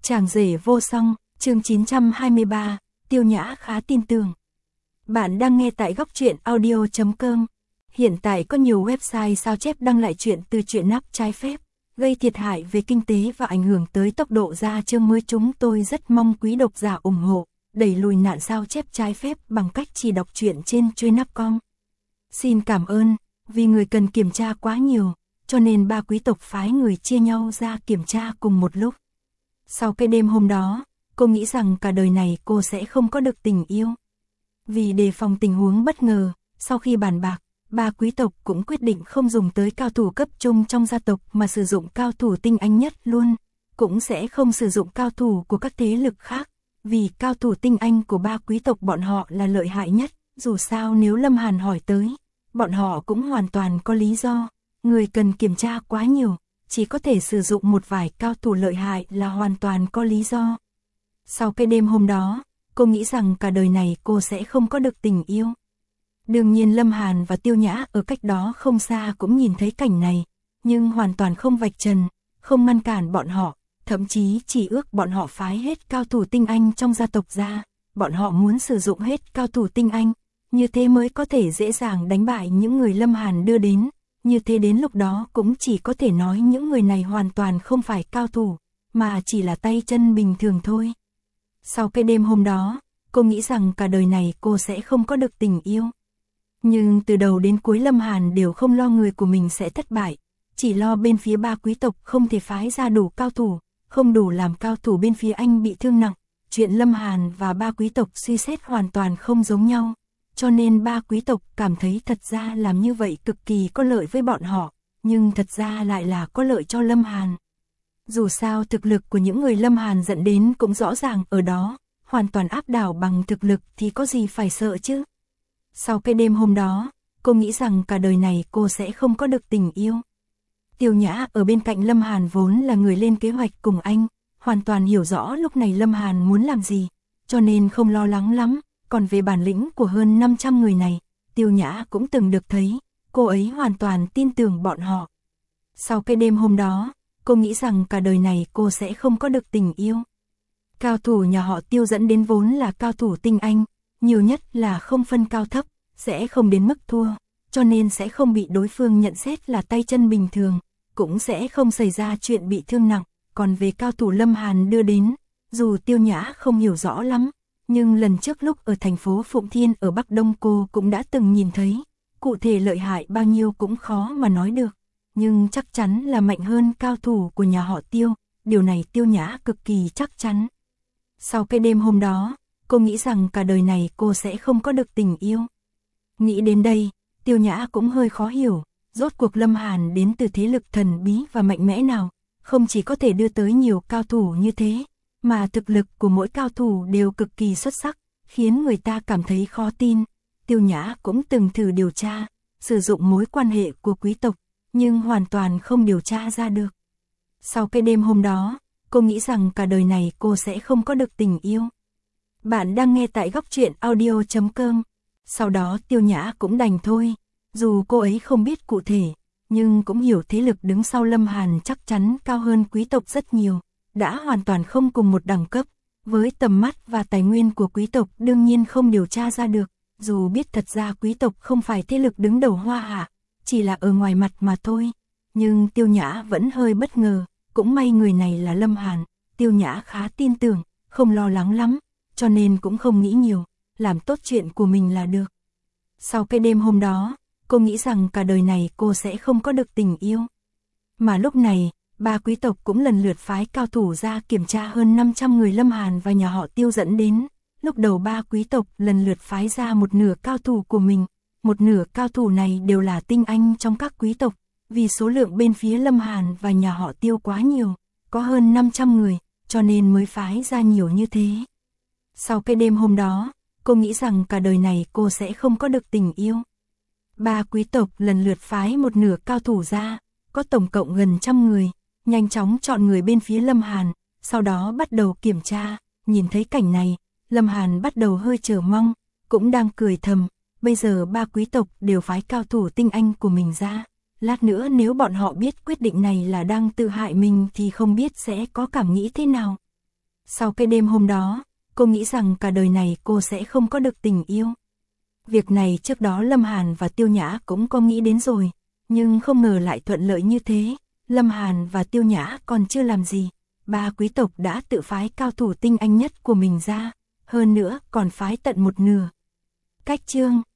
Chàng rể vô song, chương 923, Tiêu Nhã khá tin tưởng. Bạn đang nghe tại góc truyện audio.com. Hiện tại có nhiều website sao chép đăng lại chuyện từ truyện nắp trái phép, gây thiệt hại về kinh tế và ảnh hưởng tới tốc độ ra chương mới. Chúng tôi rất mong quý độc giả ủng hộ, đẩy lùi nạn sao chép trái phép bằng cách chỉ đọc truyện trên Truynap.com. Xin cảm ơn, vì người cần kiểm tra quá nhiều, cho nên ba quý tộc phái người chia nhau ra kiểm tra cùng một lúc. Sau cái đêm hôm đó, cô nghĩ rằng cả đời này cô sẽ không có được tình yêu. Vì đề phòng tình huống bất ngờ, sau khi bàn bạc, ba quý tộc cũng quyết định không dùng tới cao thủ cấp trung trong gia tộc mà sử dụng cao thủ tinh anh nhất luôn, cũng sẽ không sử dụng cao thủ của các thế lực khác, vì cao thủ tinh anh của ba quý tộc bọn họ là lợi hại nhất. Dù sao nếu Lâm Hàn hỏi tới, bọn họ cũng hoàn toàn có lý do, người cần kiểm tra quá nhiều, chỉ có thể sử dụng một vài cao thủ lợi hại là hoàn toàn có lý do. Sau cái đêm hôm đó, cô nghĩ rằng cả đời này cô sẽ không có được tình yêu. Đương nhiên Lâm Hàn và Tiêu Nhã ở cách đó không xa cũng nhìn thấy cảnh này, nhưng hoàn toàn không vạch trần, không ngăn cản bọn họ, thậm chí chỉ ước bọn họ phái hết cao thủ tinh anh trong gia tộc ra, bọn họ muốn sử dụng hết cao thủ tinh anh, như thế mới có thể dễ dàng đánh bại những người Lâm Hàn đưa đến, như thế đến lúc đó cũng chỉ có thể nói những người này hoàn toàn không phải cao thủ, mà chỉ là tay chân bình thường thôi. Sau cái đêm hôm đó, cô nghĩ rằng cả đời này cô sẽ không có được tình yêu. Nhưng từ đầu đến cuối Lâm Hàn đều không lo người của mình sẽ thất bại, chỉ lo bên phía ba quý tộc không thể phái ra đủ cao thủ, không đủ làm cao thủ bên phía anh bị thương nặng. Chuyện Lâm Hàn và ba quý tộc suy xét hoàn toàn không giống nhau, cho nên ba quý tộc cảm thấy thật ra làm như vậy cực kỳ có lợi với bọn họ, nhưng thật ra lại là có lợi cho Lâm Hàn. Dù sao thực lực của những người Lâm Hàn dẫn đến cũng rõ ràng ở đó, hoàn toàn áp đảo bằng thực lực thì có gì phải sợ chứ. Sau cái đêm hôm đó, cô nghĩ rằng cả đời này cô sẽ không có được tình yêu. Tiêu Nhã ở bên cạnh Lâm Hàn vốn là người lên kế hoạch cùng anh, hoàn toàn hiểu rõ lúc này Lâm Hàn muốn làm gì, cho nên không lo lắng lắm. Còn về bản lĩnh của hơn 500 người này, Tiêu Nhã cũng từng được thấy, cô ấy hoàn toàn tin tưởng bọn họ. Sau cái đêm hôm đó, cô nghĩ rằng cả đời này cô sẽ không có được tình yêu. Cao thủ nhà họ Tiêu dẫn đến vốn là cao thủ tinh anh, nhiều nhất là không phân cao thấp, sẽ không đến mức thua, cho nên sẽ không bị đối phương nhận xét là tay chân bình thường, cũng sẽ không xảy ra chuyện bị thương nặng. Còn về cao thủ Lâm Hàn đưa đến, dù Tiêu Nhã không hiểu rõ lắm, nhưng lần trước lúc ở thành phố Phụng Thiên ở Bắc Đông cô cũng đã từng nhìn thấy, cụ thể lợi hại bao nhiêu cũng khó mà nói được, nhưng chắc chắn là mạnh hơn cao thủ của nhà họ Tiêu, điều này Tiêu Nhã cực kỳ chắc chắn. Sau cái đêm hôm đó, cô nghĩ rằng cả đời này cô sẽ không có được tình yêu. Nghĩ đến đây, Tiêu Nhã cũng hơi khó hiểu, rốt cuộc Lâm Hàn đến từ thế lực thần bí và mạnh mẽ nào, không chỉ có thể đưa tới nhiều cao thủ như thế, mà thực lực của mỗi cao thủ đều cực kỳ xuất sắc, khiến người ta cảm thấy khó tin. Tiêu Nhã cũng từng thử điều tra, sử dụng mối quan hệ của quý tộc, nhưng hoàn toàn không điều tra ra được. Sau cái đêm hôm đó, cô nghĩ rằng cả đời này cô sẽ không có được tình yêu. Bạn đang nghe tại góc truyện audio.com. Sau đó Tiêu Nhã cũng đành thôi, dù cô ấy không biết cụ thể, nhưng cũng hiểu thế lực đứng sau Lâm Hàn chắc chắn cao hơn quý tộc rất nhiều, đã hoàn toàn không cùng một đẳng cấp, với tầm mắt và tài nguyên của quý tộc đương nhiên không điều tra ra được, dù biết thật ra quý tộc không phải thế lực đứng đầu Hoa Hạ, chỉ là ở ngoài mặt mà thôi, nhưng Tiêu Nhã vẫn hơi bất ngờ, cũng may người này là Lâm Hàn, Tiêu Nhã khá tin tưởng, không lo lắng lắm, cho nên cũng không nghĩ nhiều, làm tốt chuyện của mình là được. Sau cái đêm hôm đó, cô nghĩ rằng cả đời này cô sẽ không có được tình yêu. Mà lúc này, ba quý tộc cũng lần lượt phái cao thủ ra kiểm tra hơn 500 người Lâm Hàn và nhà họ Tiêu dẫn đến. Lúc đầu ba quý tộc lần lượt phái ra một nửa cao thủ của mình, một nửa cao thủ này đều là tinh anh trong các quý tộc, vì số lượng bên phía Lâm Hàn và nhà họ Tiêu quá nhiều, có hơn 500 người, cho nên mới phái ra nhiều như thế. Sau cái đêm hôm đó, cô nghĩ rằng cả đời này cô sẽ không có được tình yêu. Ba quý tộc lần lượt phái một nửa cao thủ ra, có tổng cộng gần 100 người, nhanh chóng chọn người bên phía Lâm Hàn, sau đó bắt đầu kiểm tra. Nhìn thấy cảnh này, Lâm Hàn bắt đầu hơi chờ mong, cũng đang cười thầm, bây giờ ba quý tộc đều phái cao thủ tinh anh của mình ra, lát nữa nếu bọn họ biết quyết định này là đang tự hại mình thì không biết sẽ có cảm nghĩ thế nào. Sau cái đêm hôm đó, cô nghĩ rằng cả đời này cô sẽ không có được tình yêu. Việc này trước đó Lâm Hàn và Tiêu Nhã cũng có nghĩ đến rồi, nhưng không ngờ lại thuận lợi như thế. Lâm Hàn và Tiêu Nhã còn chưa làm gì, ba quý tộc đã tự phái cao thủ tinh anh nhất của mình ra, hơn nữa còn phái tận một nửa. Cách chương